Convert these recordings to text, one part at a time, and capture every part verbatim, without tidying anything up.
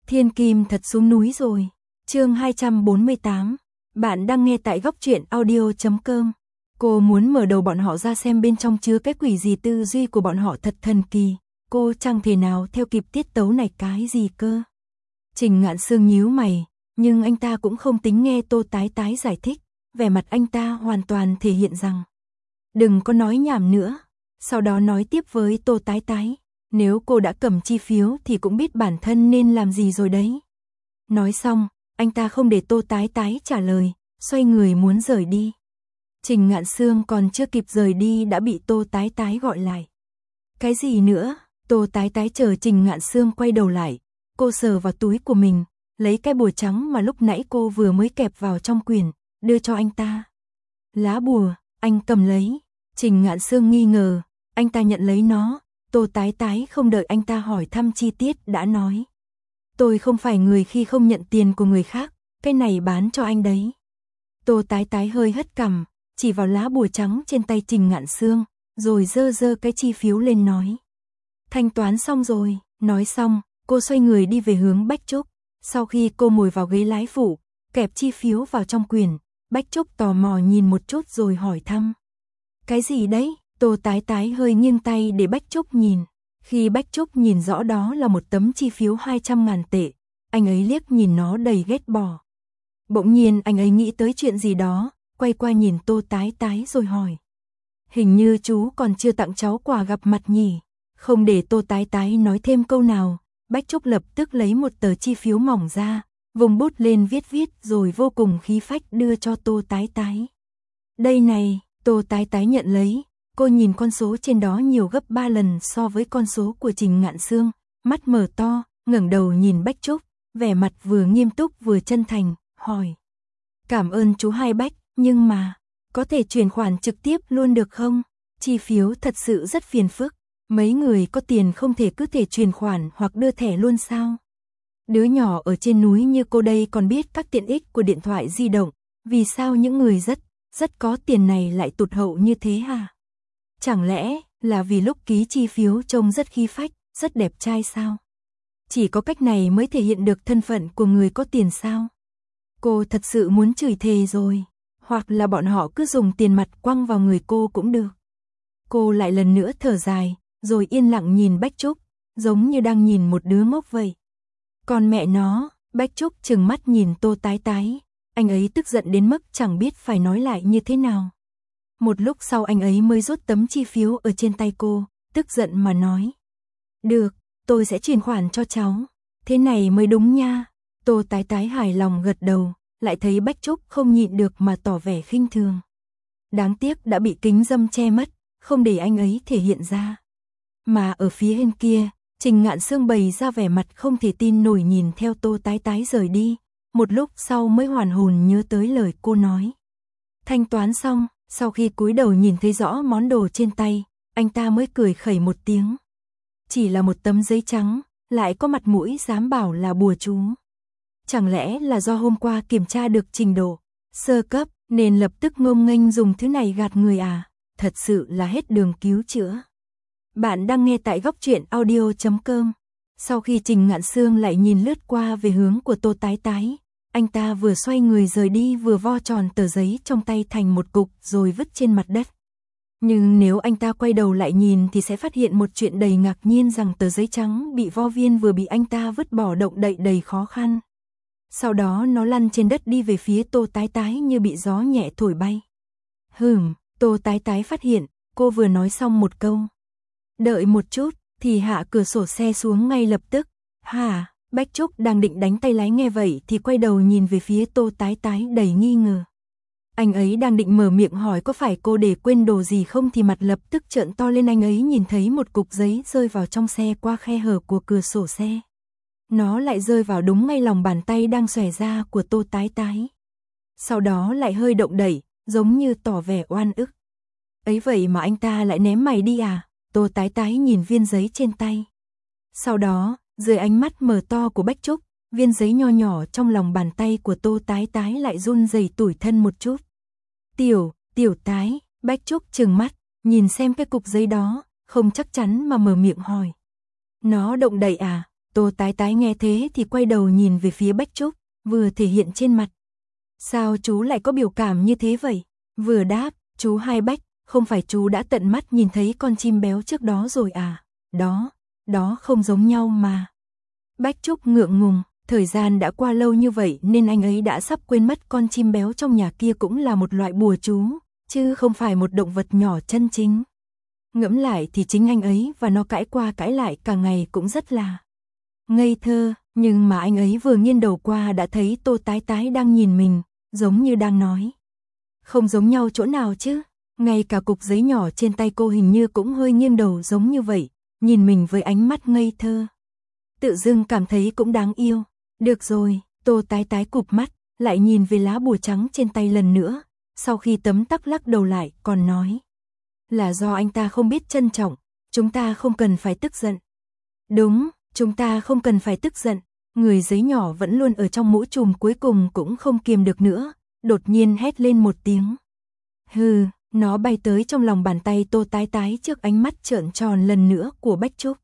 Thiên Kim thật xuống núi rồi. Chương hai trăm bốn mươi tám. Bạn đang nghe tại góc truyện audio chấm com. Cô muốn mở đầu bọn họ ra xem bên trong chứa cái quỷ gì, tư duy của bọn họ thật thần kỳ. Cô chẳng thể nào theo kịp tiết tấu này cái gì cơ. Trình Ngạn Sương nhíu mày, nhưng anh ta cũng không tính nghe Tô Tái Tái giải thích. Vẻ mặt anh ta hoàn toàn thể hiện rằng đừng có nói nhảm nữa. Sau đó nói tiếp với Tô Tái Tái, nếu cô đã cầm chi phiếu thì cũng biết bản thân nên làm gì rồi đấy. Nói xong, anh ta không để Tô Tái Tái trả lời, xoay người muốn rời đi. Trình Ngạn Sương còn chưa kịp rời đi đã bị Tô Tái Tái gọi lại. Cái gì nữa? Tô Tái Tái chờ Trình Ngạn Sương quay đầu lại, cô sờ vào túi của mình, lấy cái bùa trắng mà lúc nãy cô vừa mới kẹp vào trong quyển, đưa cho anh ta. Lá bùa, anh cầm lấy. Trình Ngạn Sương nghi ngờ, anh ta nhận lấy nó. Tô Tái Tái không đợi anh ta hỏi thăm chi tiết đã nói. Tôi không phải người khi không nhận tiền của người khác, cái này bán cho anh đấy. Tô Tái Tái hơi hất cằm, chỉ vào lá bùa trắng trên tay Trình Ngạn Sương, rồi dơ dơ cái chi phiếu lên nói. Thanh toán xong rồi. Nói xong, cô xoay người đi về hướng Bách Trúc. Sau khi cô ngồi vào ghế lái phụ, kẹp chi phiếu vào trong quyển, Bách Trúc tò mò nhìn một chút rồi hỏi thăm. Cái gì đấy? Tô Tái Tái hơi nghiêng tay để Bách Trúc nhìn. Khi Bách Trúc nhìn rõ đó là một tấm chi phiếu hai trăm ngàn tệ, anh ấy liếc nhìn nó đầy ghét bỏ. Bỗng nhiên anh ấy nghĩ tới chuyện gì đó, quay qua nhìn Tô Tái Tái rồi hỏi. Hình như chú còn chưa tặng cháu quà gặp mặt nhỉ? Không để Tô Tái Tái nói thêm câu nào, Bách Trúc lập tức lấy một tờ chi phiếu mỏng ra, vùng bút lên viết viết rồi vô cùng khí phách đưa cho Tô Tái Tái. Đây này. Tô Tái Tái nhận lấy, cô nhìn con số trên đó nhiều gấp ba lần so với con số của Trình Ngạn Sương, mắt mở to, ngẩng đầu nhìn Bách Trúc, vẻ mặt vừa nghiêm túc vừa chân thành, hỏi. Cảm ơn chú Hai Bách, nhưng mà, có thể chuyển khoản trực tiếp luôn được không? Chi phiếu thật sự rất phiền phức, mấy người có tiền không thể cứ thể chuyển khoản hoặc đưa thẻ luôn sao? Đứa nhỏ ở trên núi như cô đây còn biết các tiện ích của điện thoại di động, vì sao những người rất rất có tiền này lại tụt hậu như thế hả? Chẳng lẽ là vì lúc ký chi phiếu trông rất khí phách, rất đẹp trai sao? Chỉ có cách này mới thể hiện được thân phận của người có tiền sao? Cô thật sự muốn chửi thề rồi, hoặc là bọn họ cứ dùng tiền mặt quăng vào người cô cũng được. Cô lại lần nữa thở dài, rồi yên lặng nhìn Bách Trúc, giống như đang nhìn một đứa ngốc vậy. Còn mẹ nó, Bách Trúc trừng mắt nhìn Tô Tái Tái. Anh ấy tức giận đến mức chẳng biết phải nói lại như thế nào. Một lúc sau anh ấy mới rút tấm chi phiếu ở trên tay cô, tức giận mà nói. Được, tôi sẽ chuyển khoản cho cháu. Thế này mới đúng nha. Tô Tái Tái hài lòng gật đầu, lại thấy Bách Trúc không nhịn được mà tỏ vẻ khinh thường. Đáng tiếc đã bị kính dâm che mất, không để anh ấy thể hiện ra. Mà ở phía bên kia, Trình Ngạn Sương bày ra vẻ mặt không thể tin nổi nhìn theo Tô Tái Tái rời đi. Một lúc sau mới hoàn hồn nhớ tới lời cô nói. Thanh toán xong, sau khi cúi đầu nhìn thấy rõ món đồ trên tay, anh ta mới cười khẩy một tiếng. Chỉ là một tấm giấy trắng, lại có mặt mũi dám bảo là bùa chú. Chẳng lẽ là do hôm qua kiểm tra được trình độ sơ cấp nên lập tức ngông nghênh dùng thứ này gạt người à? Thật sự là hết đường cứu chữa. Bạn đang nghe tại góc truyện audio chấm com. Sau khi Trình Ngạn Sương lại nhìn lướt qua về hướng của Tô Tái Tái, anh ta vừa xoay người rời đi vừa vo tròn tờ giấy trong tay thành một cục rồi vứt trên mặt đất. Nhưng nếu anh ta quay đầu lại nhìn thì sẽ phát hiện một chuyện đầy ngạc nhiên rằng tờ giấy trắng bị vo viên vừa bị anh ta vứt bỏ động đậy đầy khó khăn. Sau đó nó lăn trên đất đi về phía Tô Tái Tái như bị gió nhẹ thổi bay. Hừm, Tô Tái Tái phát hiện, cô vừa nói xong một câu. Đợi một chút, thì hạ cửa sổ xe xuống ngay lập tức. Hả? Bách Trúc đang định đánh tay lái nghe vậy thì quay đầu nhìn về phía Tô Tái Tái đầy nghi ngờ. Anh ấy đang định mở miệng hỏi có phải cô để quên đồ gì không thì mặt lập tức trợn to lên, anh ấy nhìn thấy một cục giấy rơi vào trong xe qua khe hở của cửa sổ xe. Nó lại rơi vào đúng ngay lòng bàn tay đang xòe ra của Tô Tái Tái. Sau đó lại hơi động đẩy, giống như tỏ vẻ oan ức. Ấy vậy mà anh ta lại ném mày đi à? Tô Tái Tái nhìn viên giấy trên tay. Sau đó, dưới ánh mắt mở to của Bách Trúc, viên giấy nho nhỏ trong lòng bàn tay của Tô Tái Tái lại run rẩy tủi thân một chút. Tiểu, tiểu Tái, Bách Trúc trừng mắt, nhìn xem cái cục giấy đó, không chắc chắn mà mở miệng hỏi. Nó động đậy à? Tô Tái Tái nghe thế thì quay đầu nhìn về phía Bách Trúc, vừa thể hiện trên mặt. Sao chú lại có biểu cảm như thế vậy? Vừa đáp, chú Hai Bách, không phải chú đã tận mắt nhìn thấy con chim béo trước đó rồi à? Đó, đó không giống nhau mà. Bách Trúc ngượng ngùng, thời gian đã qua lâu như vậy nên anh ấy đã sắp quên mất con chim béo trong nhà kia cũng là một loại bùa chú, chứ không phải một động vật nhỏ chân chính. Ngẫm lại thì chính anh ấy và nó cãi qua cãi lại cả ngày cũng rất là ngây thơ, nhưng mà anh ấy vừa nghiêng đầu qua đã thấy Tô Tái Tái đang nhìn mình, giống như đang nói. Không giống nhau chỗ nào chứ, ngay cả cục giấy nhỏ trên tay cô hình như cũng hơi nghiêng đầu giống như vậy, nhìn mình với ánh mắt ngây thơ. Tự dưng cảm thấy cũng đáng yêu. Được rồi, Tô Tái Tái cụp mắt, lại nhìn về lá bùa trắng trên tay lần nữa, sau khi tấm tắc lắc đầu lại còn nói. Là do anh ta không biết trân trọng, chúng ta không cần phải tức giận. Đúng, chúng ta không cần phải tức giận. Người giấy nhỏ vẫn luôn ở trong mũ trùm cuối cùng cũng không kiềm được nữa, đột nhiên hét lên một tiếng. Hừ, nó bay tới trong lòng bàn tay Tô Tái Tái trước ánh mắt trợn tròn lần nữa của Bách Trúc.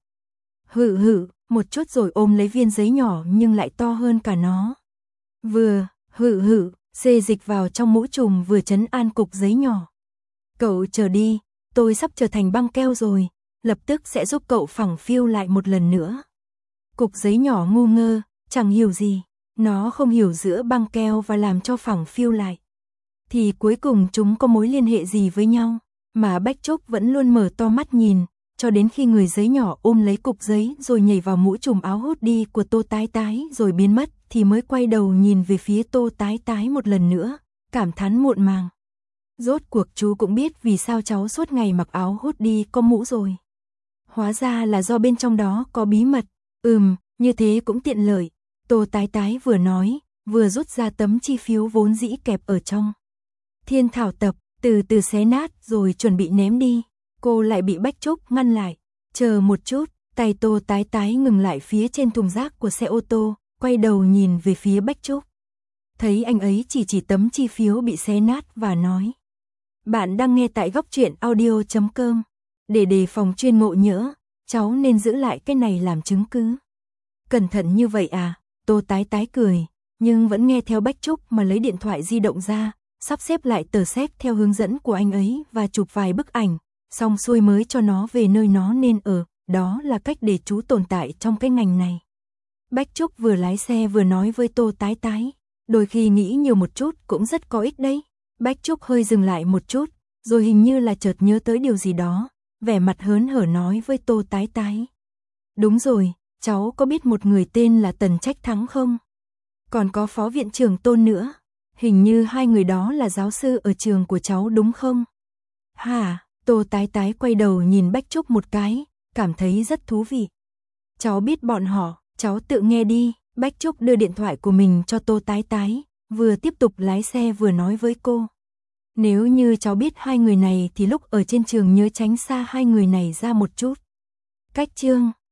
Hự hự, một chút rồi ôm lấy viên giấy nhỏ nhưng lại to hơn cả nó. Vừa, hự hự, xê dịch vào trong mũ trùm vừa trấn an cục giấy nhỏ. Cậu chờ đi, tôi sắp trở thành băng keo rồi, lập tức sẽ giúp cậu phẳng phiu lại một lần nữa. Cục giấy nhỏ ngu ngơ, chẳng hiểu gì, nó không hiểu giữa băng keo và làm cho phẳng phiu lại. Thì cuối cùng chúng có mối liên hệ gì với nhau, mà Bách Trúc vẫn luôn mở to mắt nhìn, cho đến khi người giấy nhỏ ôm lấy cục giấy rồi nhảy vào mũ trùm áo hút đi của Tô Tái Tái rồi biến mất, thì mới quay đầu nhìn về phía Tô Tái Tái một lần nữa, cảm thán muộn màng. Rốt cuộc chú cũng biết vì sao cháu suốt ngày mặc áo hút đi có mũ rồi. Hóa ra là do bên trong đó có bí mật. Ừm, như thế cũng tiện lợi. Tô Tái Tái vừa nói, vừa rút ra tấm chi phiếu vốn dĩ kẹp ở trong Thiên Thảo Tập, từ từ xé nát rồi chuẩn bị ném đi. Cô lại bị Bách Trúc ngăn lại. Chờ một chút, tay Tô Tái Tái ngừng lại phía trên thùng rác của xe ô tô, quay đầu nhìn về phía Bách Trúc. Thấy anh ấy chỉ chỉ tấm chi phiếu bị xé nát và nói. Bạn đang nghe tại góc truyện audio chấm com. Để đề phòng chuyên ngộ nhỡ, cháu nên giữ lại cái này làm chứng cứ. Cẩn thận như vậy à? Tô Tái Tái cười, nhưng vẫn nghe theo Bách Trúc mà lấy điện thoại di động ra, sắp xếp lại tờ séc theo hướng dẫn của anh ấy và chụp vài bức ảnh, xong xuôi mới cho nó về nơi nó nên ở, đó là cách để chú tồn tại trong cái ngành này. Bách Trúc vừa lái xe vừa nói với Tô Tái Tái, đôi khi nghĩ nhiều một chút cũng rất có ích đấy. Bách Trúc hơi dừng lại một chút, rồi hình như là chợt nhớ tới điều gì đó, vẻ mặt hớn hở nói với Tô Tái Tái. Đúng rồi, cháu có biết một người tên là Tần Trách Thắng không? Còn có phó viện trưởng Tôn nữa, hình như hai người đó là giáo sư ở trường của cháu đúng không? Hả? Tô Tái Tái quay đầu nhìn Bách Trúc một cái, cảm thấy rất thú vị. Cháu biết bọn họ, cháu tự nghe đi. Bách Trúc đưa điện thoại của mình cho Tô Tái Tái, vừa tiếp tục lái xe vừa nói với cô. Nếu như cháu biết hai người này thì lúc ở trên trường nhớ tránh xa hai người này ra một chút. Cách chương